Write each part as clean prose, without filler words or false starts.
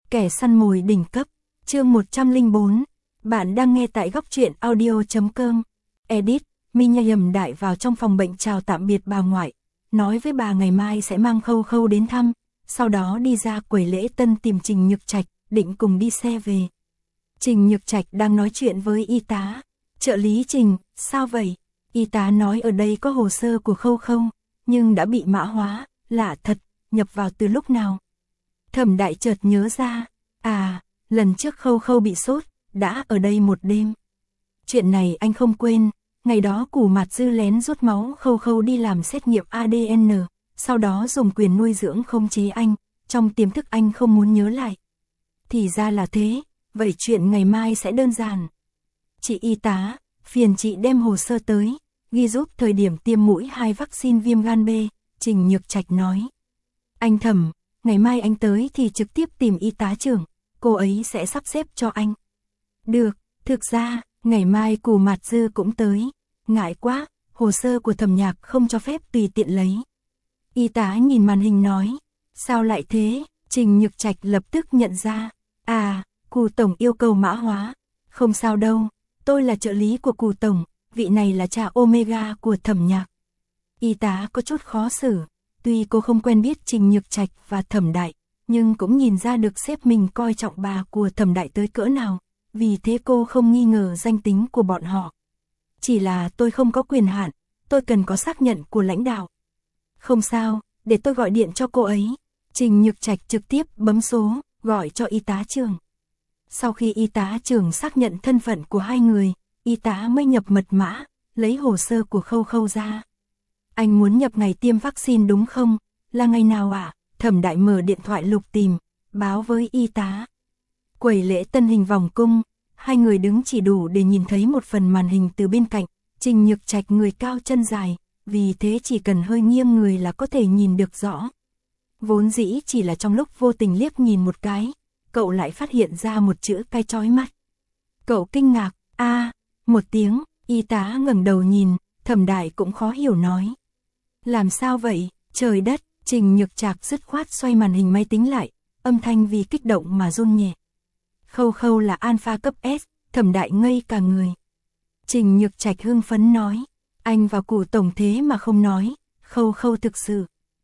Kẻ săn mồi đỉnh cấp, chương 104. Bạn đang nghe tại góc truyện audio.com. Edit, Minh Đại vào trong phòng bệnh chào tạm biệt bà ngoại, nói với bà ngày mai sẽ mang Khâu Khâu đến thăm, sau đó đi ra quầy lễ tân tìm Trình Nhược Trạch, định cùng đi xe về. Trình Nhược Trạch đang nói chuyện với y tá. Trợ lý Trình, sao vậy? Y tá nói ở đây có hồ sơ của Khâu Khâu, nhưng đã bị mã hóa, lạ thật, nhập vào từ lúc nào? Thẩm Đại chợt nhớ ra, lần trước Khâu Khâu bị sốt, đã ở đây một đêm. Chuyện này anh không quên, ngày đó Cù Mạt Dư lén rút máu Khâu Khâu đi làm xét nghiệm ADN, sau đó dùng quyền nuôi dưỡng khống chế anh, trong tiềm thức anh không muốn nhớ lại. Thì ra là thế, vậy chuyện ngày mai sẽ đơn giản. Chị y tá, phiền chị đem hồ sơ tới, ghi giúp thời điểm tiêm mũi 2 vaccine viêm gan B, Trình Nhược Trạch nói. Anh Thẩm, ngày mai anh tới thì trực tiếp tìm y tá trưởng, cô ấy sẽ sắp xếp cho anh. Được, thực ra, ngày mai Cù Mạt Dư cũng tới, ngại quá, hồ sơ của Thẩm Nhạc không cho phép tùy tiện lấy. Y tá nhìn màn hình nói, sao lại thế? Trình Nhược Trạch lập tức nhận ra, Cù Tổng yêu cầu mã hóa, không sao đâu, tôi là trợ lý của Cù Tổng, vị này là cha Omega của Thẩm Nhạc. Y tá có chút khó xử, tuy cô không quen biết Trình Nhược Trạch và Thẩm Đại, nhưng cũng nhìn ra được sếp mình coi trọng bà của Thẩm Đại tới cỡ nào, vì thế cô không nghi ngờ danh tính của bọn họ. Chỉ là tôi không có quyền hạn, tôi cần có xác nhận của lãnh đạo. Không sao, để tôi gọi điện cho cô ấy. Trình Nhược Trạch trực tiếp bấm số, gọi cho y tá trưởng. Sau khi y tá trưởng xác nhận thân phận của hai người, y tá mới nhập mật mã, lấy hồ sơ của Khâu Khâu ra. Anh muốn nhập ngày tiêm vaccine đúng không? Là ngày nào ạ? Thẩm Đại mở điện thoại lục tìm, báo với y tá. Quầy lễ tân hình vòng cung, hai người đứng chỉ đủ để nhìn thấy một phần màn hình từ bên cạnh. Trình Nhược Trạch người cao chân dài, vì thế chỉ cần hơi nghiêng người là có thể nhìn được rõ. Vốn dĩ chỉ là trong lúc vô tình liếc nhìn một cái, cậu lại phát hiện ra một chữ cái chói mắt. Cậu kinh ngạc, một tiếng, y tá ngẩng đầu nhìn, Thẩm Đại cũng khó hiểu nói. Làm sao vậy, trời đất, Trình Nhược Trạch dứt khoát xoay màn hình máy tính lại, âm thanh vì kích động mà run nhẹ. Khâu Khâu là alpha cấp S, Thẩm Đại ngây cả người. Trình Nhược Trạch hưng phấn nói, anh và Cù Tổng thế mà không nói, Khâu Khâu thực sự.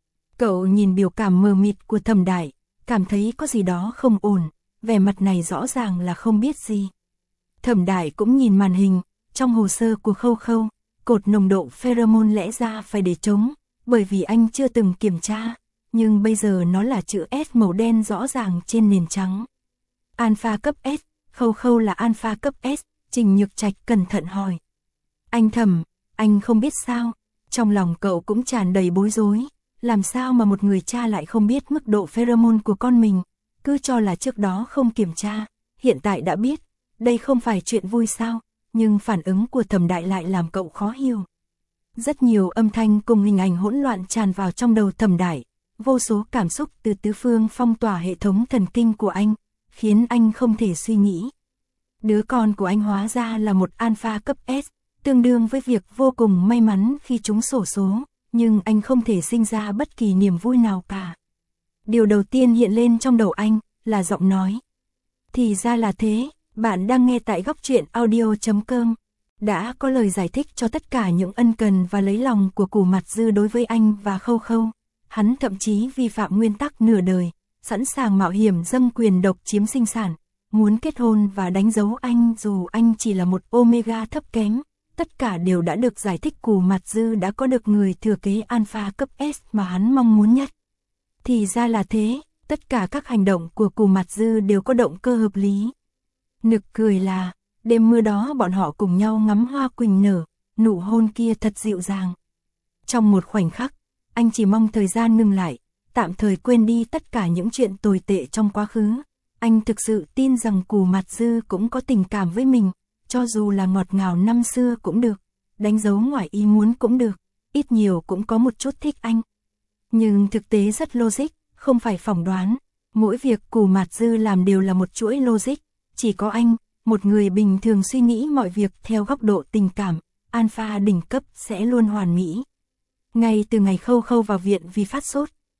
Cậu nhìn biểu cảm mờ mịt của Thẩm Đại, cảm thấy có gì đó không ổn, vẻ mặt này rõ ràng là không biết gì. Thẩm Đại cũng nhìn màn hình, trong hồ sơ của Khâu Khâu, cột nồng độ pheromone lẽ ra phải để trống, bởi vì anh chưa từng kiểm tra, nhưng bây giờ nó là chữ S màu đen rõ ràng trên nền trắng. Alpha cấp S, Khâu Khâu là alpha cấp S, Trình Nhược Trạch cẩn thận hỏi. Anh Thẩm, anh không biết sao? Trong lòng cậu cũng tràn đầy bối rối, làm sao mà một người cha lại không biết mức độ pheromone của con mình, cứ cho là trước đó không kiểm tra, hiện tại đã biết, đây không phải chuyện vui sao, nhưng phản ứng của Thẩm Đại lại làm cậu khó hiểu. Rất nhiều âm thanh cùng hình ảnh hỗn loạn tràn vào trong đầu Thẩm Đại, vô số cảm xúc từ tứ phương phong tỏa hệ thống thần kinh của anh, khiến anh không thể suy nghĩ. Đứa con của anh hóa ra là một alpha cấp S, tương đương với việc vô cùng may mắn khi trúng xổ số, nhưng anh không thể sinh ra bất kỳ niềm vui nào cả. Điều đầu tiên hiện lên trong đầu anh là giọng nói. Thì ra là thế, bạn đang nghe tại góc truyện audio.com. Đã có lời giải thích cho tất cả những ân cần và lấy lòng của Cù Mạt Dư đối với anh và Khâu Khâu. Hắn thậm chí vi phạm nguyên tắc nửa đời, sẵn sàng mạo hiểm dâng quyền độc chiếm sinh sản, muốn kết hôn và đánh dấu anh dù anh chỉ là một Omega thấp kém. Tất cả đều đã được giải thích. Cù Mạt Dư đã có được người thừa kế alpha cấp S mà hắn mong muốn nhất. Thì ra là thế, tất cả các hành động của Cù Mạt Dư đều có động cơ hợp lý. Nực cười là, đêm mưa đó bọn họ cùng nhau ngắm hoa quỳnh nở, nụ hôn kia thật dịu dàng. Trong một khoảnh khắc, anh chỉ mong thời gian ngừng lại, tạm thời quên đi tất cả những chuyện tồi tệ trong quá khứ. Anh thực sự tin rằng Cù Mạt Dư cũng có tình cảm với mình, cho dù là ngọt ngào năm xưa cũng được, đánh dấu ngoài ý muốn cũng được, ít nhiều cũng có một chút thích anh. Nhưng thực tế rất logic, không phải phỏng đoán, mỗi việc Cù Mạt Dư làm đều là một chuỗi logic, chỉ có anh, một người bình thường suy nghĩ mọi việc theo góc độ tình cảm, alpha đỉnh cấp sẽ luôn hoàn mỹ. Ngay từ ngày Khâu Khâu vào viện vì phát sốt,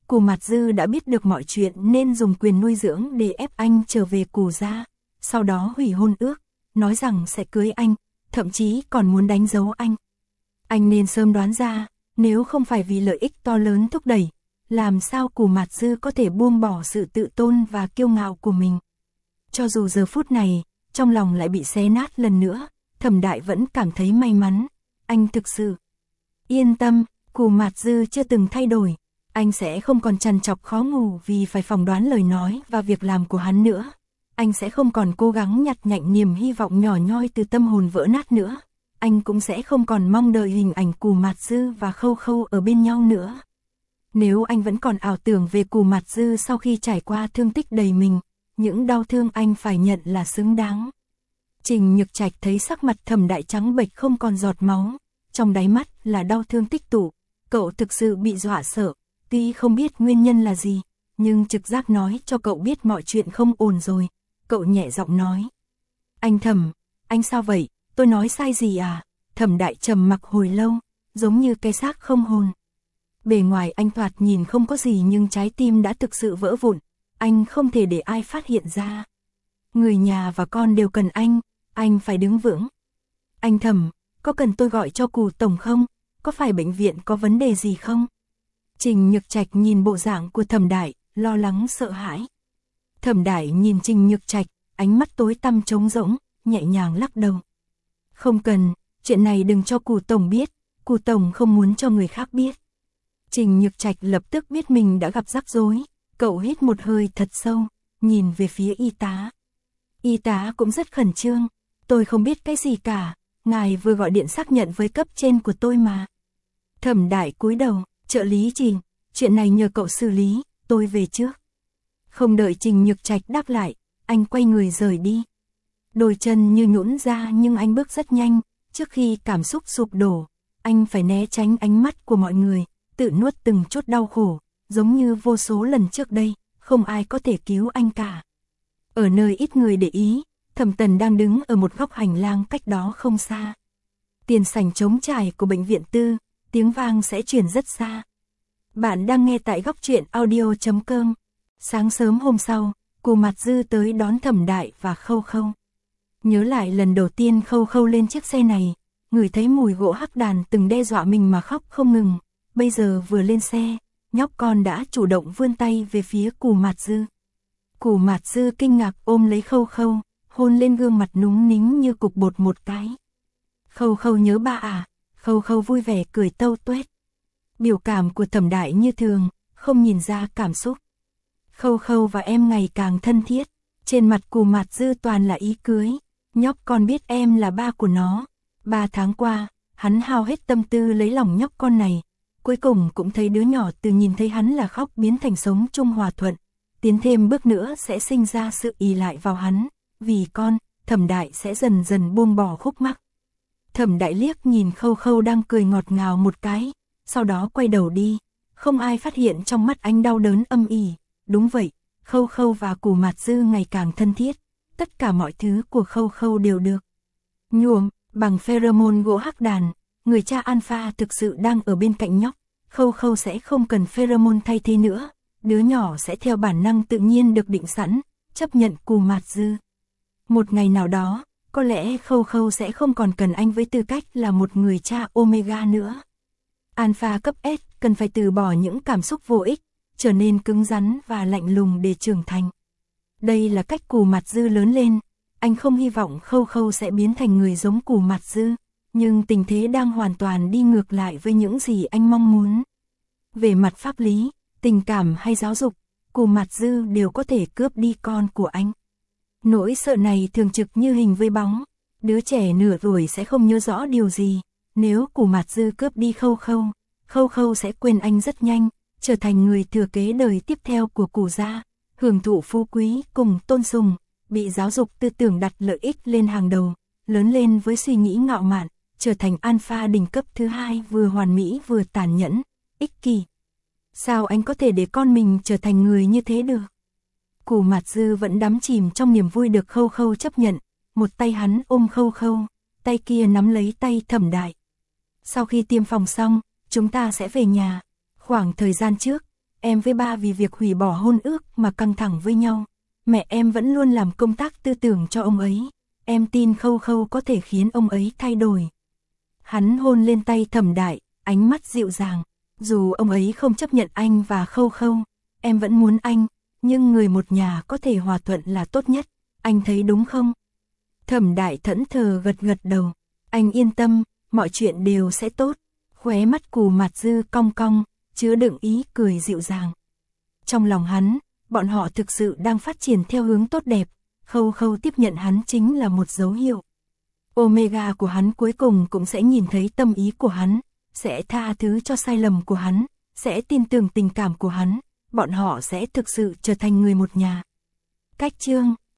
Cù Mạt Dư đã biết được mọi chuyện nên dùng quyền nuôi dưỡng để ép anh trở về Cù gia, sau đó hủy hôn ước, nói rằng sẽ cưới anh, thậm chí còn muốn đánh dấu anh. Anh nên sớm đoán ra, nếu không phải vì lợi ích to lớn thúc đẩy, làm sao Cù Mạt Dư có thể buông bỏ sự tự tôn và kiêu ngạo của mình. Cho dù giờ phút này, trong lòng lại bị xé nát lần nữa, Thẩm Đại vẫn cảm thấy may mắn, anh thực sự yên tâm, Cù Mạt Dư chưa từng thay đổi, anh sẽ không còn trằn trọc khó ngủ vì phải phỏng đoán lời nói và việc làm của hắn nữa. Anh sẽ không còn cố gắng nhặt nhạnh niềm hy vọng nhỏ nhoi từ tâm hồn vỡ nát nữa. Anh cũng sẽ không còn mong đợi hình ảnh Cù Mạt Dư và Khâu Khâu ở bên nhau nữa. Nếu anh vẫn còn ảo tưởng về Cù Mạt Dư sau khi trải qua thương tích đầy mình, những đau thương anh phải nhận là xứng đáng. Trình Nhược Trạch thấy sắc mặt Thẩm Đại trắng bệch không còn giọt máu, trong đáy mắt là đau thương tích tụ, cậu thực sự bị dọa sợ, tuy không biết nguyên nhân là gì, nhưng trực giác nói cho cậu biết mọi chuyện không ổn rồi, cậu nhẹ giọng nói. Anh Thẩm, anh sao vậy, tôi nói sai gì à? Thẩm Đại trầm mặc hồi lâu, giống như cái xác không hồn. Bề ngoài anh thoạt nhìn không có gì nhưng trái tim đã thực sự vỡ vụn, anh không thể để ai phát hiện ra. Người nhà và con đều cần anh phải đứng vững. Anh Thẩm, có cần tôi gọi cho Cù tổng không? Có phải bệnh viện có vấn đề gì không? Trình Nhược Trạch nhìn bộ dạng của Thẩm Đại, lo lắng sợ hãi. Thẩm Đại nhìn Trình Nhược Trạch, ánh mắt tối tăm trống rỗng, nhẹ nhàng lắc đầu. Không cần, chuyện này đừng cho Cù tổng biết, Cù tổng không muốn cho người khác biết. Trình Nhược Trạch lập tức biết mình đã gặp rắc rối, cậu hít một hơi thật sâu, nhìn về phía y tá. Y tá cũng rất khẩn trương, tôi không biết cái gì cả, ngài vừa gọi điện xác nhận với cấp trên của tôi mà. Thẩm Đại cúi đầu, trợ lý Trình, chuyện này nhờ cậu xử lý, tôi về trước. Không đợi Trình Nhược Trạch đáp lại, anh quay người rời đi. Đôi chân như nhũn ra nhưng anh bước rất nhanh, trước khi cảm xúc sụp đổ, anh phải né tránh ánh mắt của mọi người, tự nuốt từng chút đau khổ, giống như vô số lần trước đây, không ai có thể cứu anh cả. Ở nơi ít người để ý, Thẩm Tần đang đứng ở một góc hành lang cách đó không xa. Tiền sảnh trống trải của bệnh viện tư, tiếng vang sẽ truyền rất xa. Bạn đang nghe tại góc truyện audio.com. Sáng sớm hôm sau, Cù Mạt Dư tới đón Thẩm Đại và Khâu Khâu. Nhớ lại lần đầu tiên Khâu Khâu lên chiếc xe này, ngửi thấy mùi gỗ hắc đàn từng đe dọa mình mà khóc không ngừng. Bây giờ vừa lên xe, nhóc con đã chủ động vươn tay về phía Cù Mạt Dư. Cù Mạt Dư kinh ngạc ôm lấy Khâu Khâu, hôn lên gương mặt núng nính như cục bột một cái. Khâu Khâu nhớ ba à? Khâu Khâu vui vẻ cười tâu tuét. Biểu cảm của Thẩm Đại như thường, không nhìn ra cảm xúc. Khâu Khâu và em ngày càng thân thiết, trên mặt Cù Mạt Dư toàn là ý cưới. Nhóc con biết em là ba của nó. 3 tháng qua, hắn hao hết tâm tư lấy lòng nhóc con này. Cuối cùng cũng thấy đứa nhỏ từ nhìn thấy hắn là khóc biến thành sống chung hòa thuận. Tiến thêm bước nữa sẽ sinh ra sự ỷ lại vào hắn. Vì con, Thẩm Đại sẽ dần dần buông bỏ khúc mắc. Thẩm Đại liếc nhìn Khâu Khâu đang cười ngọt ngào một cái, sau đó quay đầu đi. Không ai phát hiện trong mắt anh đau đớn âm ỉ. Đúng vậy, Khâu Khâu và Cù Mạt Dư ngày càng thân thiết. Tất cả mọi thứ của Khâu Khâu đều được nhuộm bằng pheromone gỗ hắc đàn. Người cha alpha thực sự đang ở bên cạnh nhóc. Khâu Khâu sẽ không cần pheromone thay thế nữa. Đứa nhỏ sẽ theo bản năng tự nhiên được định sẵn, chấp nhận Cù Mạt Dư. Một ngày nào đó, có lẽ Khâu Khâu sẽ không còn cần anh với tư cách là một người cha Omega nữa. Alpha cấp S cần phải từ bỏ những cảm xúc vô ích, trở nên cứng rắn và lạnh lùng để trưởng thành. Đây là cách Cù Mạt Dư lớn lên. Anh không hy vọng Khâu Khâu sẽ biến thành người giống Cù Mạt Dư, nhưng tình thế đang hoàn toàn đi ngược lại với những gì anh mong muốn. Về mặt pháp lý, tình cảm hay giáo dục, Cù Mạt Dư đều có thể cướp đi con của anh. Nỗi sợ này thường trực như hình với bóng. Đứa trẻ nửa tuổi sẽ không nhớ rõ điều gì. Nếu Cù Mạt Dư cướp đi Khâu Khâu, Khâu Khâu sẽ quên anh rất nhanh, trở thành người thừa kế đời tiếp theo của Cù gia, hưởng thụ phú quý cùng tôn sùng, bị giáo dục tư tưởng đặt lợi ích lên hàng đầu, lớn lên với suy nghĩ ngạo mạn, trở thành alpha đỉnh cấp thứ hai vừa hoàn mỹ vừa tàn nhẫn, ích kỷ. Sao anh có thể để con mình trở thành người như thế được? Cù Mạt Dư vẫn đắm chìm trong niềm vui được Khâu Khâu chấp nhận, một tay hắn ôm Khâu Khâu, tay kia nắm lấy tay Thẩm Đại. Sau khi tiêm phòng xong, chúng ta sẽ về nhà. Khoảng thời gian trước, Em với ba vì việc hủy bỏ hôn ước mà căng thẳng với nhau. Mẹ em vẫn luôn làm công tác tư tưởng cho ông ấy. Em tin Khâu Khâu có thể khiến ông ấy thay đổi. Hắn hôn lên tay Thẩm Đại, ánh mắt dịu dàng. Dù ông ấy không chấp nhận anh và Khâu Khâu, em vẫn muốn anh, nhưng người một nhà có thể hòa thuận là tốt nhất. Anh thấy đúng không? Thẩm Đại thẫn thờ gật gật đầu. Anh yên tâm, mọi chuyện đều sẽ tốt. Khóe mắt Cù Mạt Dư cong cong, chứa đựng ý cười dịu dàng. Trong lòng hắn, bọn họ thực sự đang phát triển theo hướng tốt đẹp. Khâu Khâu tiếp nhận hắn chính là một dấu hiệu. Omega của hắn cuối cùng cũng sẽ nhìn thấy tâm ý của hắn, sẽ tha thứ cho sai lầm của hắn, sẽ tin tưởng tình cảm của hắn, bọn họ sẽ thực sự trở thành người một nhà. Cách chương